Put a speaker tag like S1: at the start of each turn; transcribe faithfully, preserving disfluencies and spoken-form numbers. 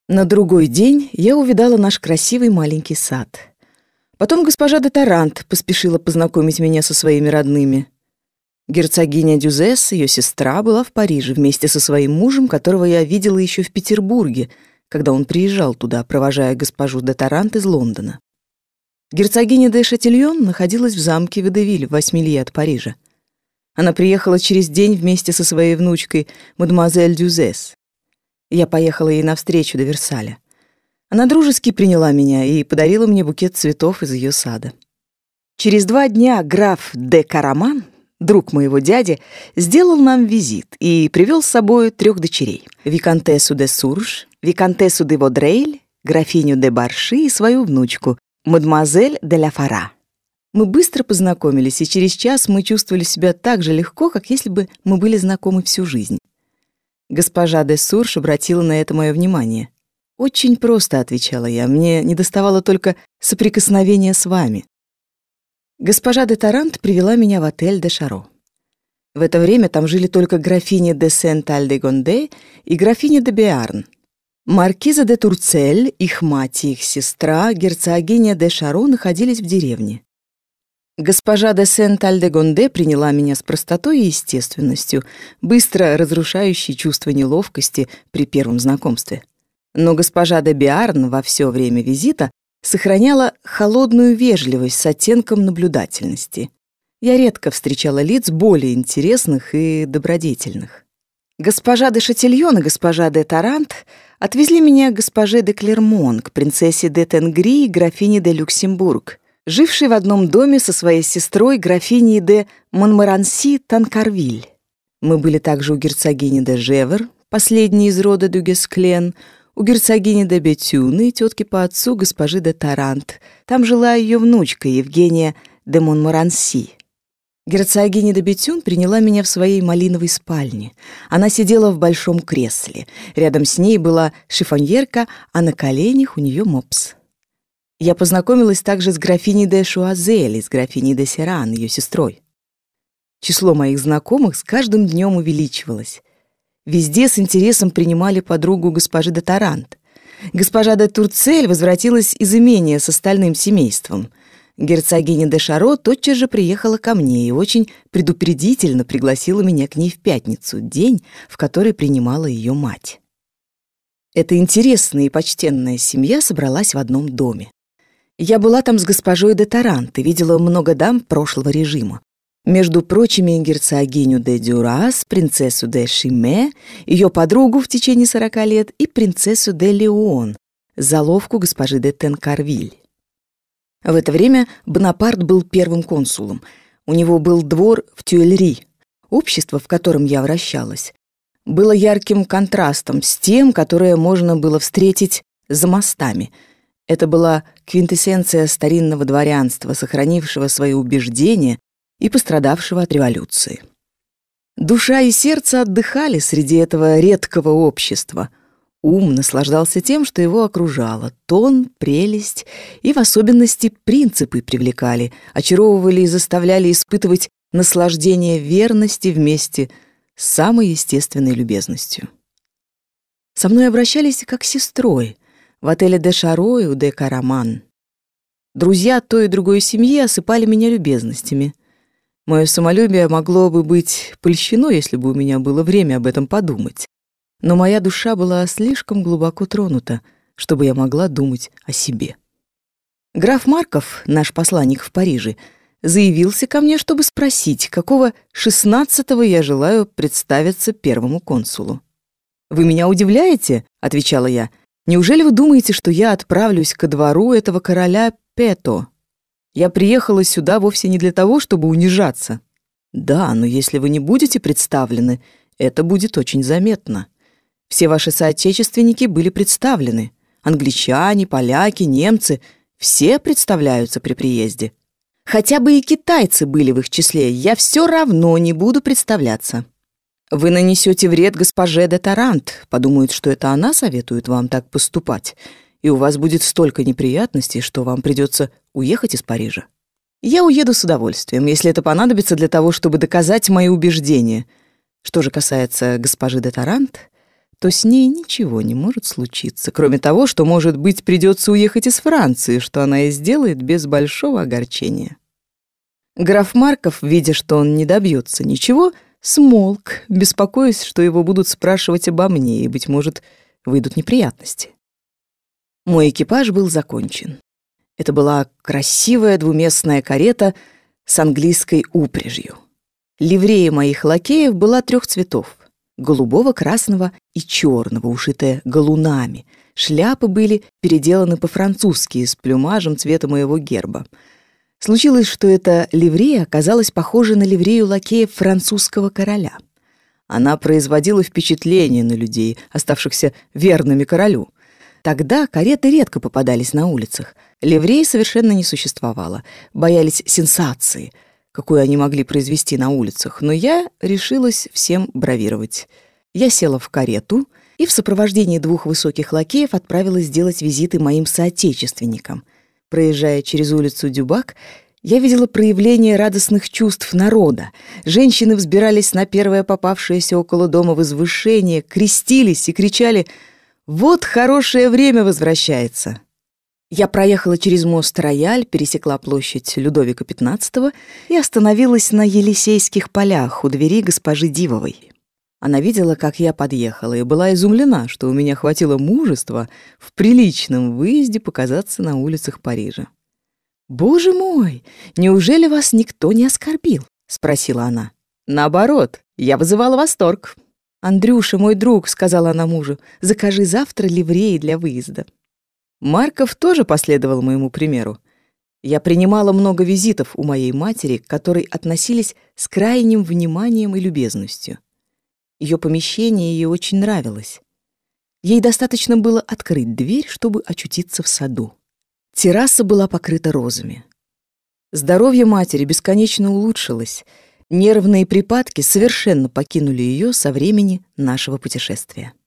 S1: На другой день я увидала наш красивый маленький сад. Потом госпожа де Тарант поспешила познакомить меня со своими родными. Герцогиня Дюзес, ее сестра, была в Париже вместе со своим мужем, которого я видела еще в Петербурге, когда он приезжал туда, провожая госпожу де Тарант из Лондона. Герцогиня де Шатильон находилась в замке Водевиль в восьми лье от Парижа. Она приехала через день вместе со своей внучкой, мадемуазель Дюзес. Я поехала ей навстречу до Версаля. Она дружески приняла меня и подарила мне букет цветов из ее сада. Через два дня граф де Караман, друг моего дяди, сделал нам визит и привел с собой трех дочерей: виконтессу де Сурж, виконтессу де Водрейль, графиню де Барши и свою внучку, мадемуазель де ла Фара. Мы быстро познакомились, и через час мы чувствовали себя так же легко, как если бы мы были знакомы всю жизнь. Госпожа де Сурж обратила на это мое внимание. «Очень просто», — отвечала я, — «мне недоставало только соприкосновения с вами». Госпожа де Тарант привела меня в отель де Шаро. В это время там жили только графиня де Сент-Аль-де-Гонде и графиня де Биарн. Маркиза де Турцель, их мать и их сестра, герцогиня де Шаро, находились в деревне. Госпожа де Сент-Аль-де-Гонде приняла меня с простотой и естественностью, быстро разрушающей чувство неловкости при первом знакомстве. Но госпожа де Биарн во все время визита сохраняла холодную вежливость с оттенком наблюдательности. Я редко встречала лиц более интересных и добродетельных. Госпожа де Шатильон и госпожа де Тарант отвезли меня к госпоже де Клермон, к принцессе де Тенгри и графине де Люксембург, жившей в одном доме со своей сестрой, графиней де Монморанси-Танкарвиль. Мы были также у герцогини де Жевер, последней из рода Дюгесклен, у герцогини де Бетюны, тетки по отцу госпожи де Тарант. Там жила ее внучка Евгения де Монморанси. Герцогиня де Бетюн приняла меня в своей малиновой спальне. Она сидела в большом кресле. Рядом с ней была шифоньерка, а на коленях у нее мопс. Я познакомилась также с графиней де Шуазель и с графиней де Серан, ее сестрой. Число моих знакомых с каждым днем увеличивалось. Везде с интересом принимали подругу госпожи де Тарант. Госпожа де Турцель возвратилась из имения с остальным семейством. Герцогиня де Шаро тотчас же приехала ко мне и очень предупредительно пригласила меня к ней в пятницу, день, в который принимала ее мать. Эта интересная и почтенная семья собралась в одном доме. Я была там с госпожой де Тарант и видела много дам прошлого режима. Между прочими, герцогиню де Дюрас, принцессу де Шиме, ее подругу в течение сорока лет и принцессу де Леон, заловку госпожи де Тенкарвиль. В это время Бонапарт был первым консулом. У него был двор в Тюильри. Общество, в котором я вращалась, было ярким контрастом с тем, которое можно было встретить за мостами. Это была квинтэссенция старинного дворянства, сохранившего свои убеждения и пострадавшего от революции. Душа и сердце отдыхали среди этого редкого общества. Ум наслаждался тем, что его окружало. Тон, прелесть и, в особенности, принципы привлекали, очаровывали и заставляли испытывать наслаждение верности вместе с самой естественной любезностью. Со мной обращались как с сестрой в отеле де Шаро и у де Караман. Друзья той и другой семьи осыпали меня любезностями. Мое самолюбие могло бы быть польщено, если бы у меня было время об этом подумать. Но моя душа была слишком глубоко тронута, чтобы я могла думать о себе. Граф Марков, наш посланник в Париже, заявился ко мне, чтобы спросить, какого шестнадцатого я желаю представиться первому консулу. «Вы меня удивляете?» — отвечала я. «Неужели вы думаете, что я отправлюсь ко двору этого короля Пето? Я приехала сюда вовсе не для того, чтобы унижаться». «Да, но если вы не будете представлены, это будет очень заметно. Все ваши соотечественники были представлены. Англичане, поляки, немцы — все представляются при приезде. Хотя бы и китайцы были в их числе, я все равно не буду представляться. Вы нанесете вред госпоже де Тарант, подумают, что это она советует вам так поступать, и у вас будет столько неприятностей, что вам придется уехать из Парижа. Я уеду с удовольствием, если это понадобится для того, чтобы доказать мои убеждения. Что же касается госпожи де Тарант, то с ней ничего не может случиться, кроме того, что, может быть, придется уехать из Франции, что она и сделает без большого огорчения. Граф Марков, видя, что он не добьется ничего, смолк, беспокоясь, что его будут спрашивать обо мне, и, быть может, выйдут неприятности. Мой экипаж был закончен. Это была красивая двуместная карета с английской упряжью. Ливрея моих лакеев была трех цветов — голубого, красного и черного, ушитая галунами. Шляпы были переделаны по-французски с плюмажем цвета моего герба. Случилось, что эта ливрея оказалась похожа на ливрею лакеев французского короля. Она производила впечатление на людей, оставшихся верными королю. Тогда кареты редко попадались на улицах. Ливрей совершенно не существовало. Боялись сенсации, какую они могли произвести на улицах. Но я решилась всем бравировать. Я села в карету и в сопровождении двух высоких лакеев отправилась сделать визиты моим соотечественникам. Проезжая через улицу Дюбак, я видела проявление радостных чувств народа. Женщины взбирались на первое попавшееся около дома возвышение, крестились и кричали: «Вот хорошее время возвращается!» Я проехала через мост Рояль, пересекла площадь Людовика пятнадцатого и остановилась на Елисейских полях у двери госпожи Дивовой. Она видела, как я подъехала, и была изумлена, что у меня хватило мужества в приличном выезде показаться на улицах Парижа. «Боже мой, неужели вас никто не оскорбил?» — спросила она. «Наоборот, я вызывала восторг». «Андрюша, мой друг», — сказала она мужу, — «закажи завтра ливреи для выезда». Марков тоже последовал моему примеру. Я принимала много визитов у моей матери, к которой относились с крайним вниманием и любезностью. Ее помещение ей очень нравилось. Ей достаточно было открыть дверь, чтобы очутиться в саду. Терраса была покрыта розами. Здоровье матери бесконечно улучшилось. Нервные припадки совершенно покинули ее со времени нашего путешествия.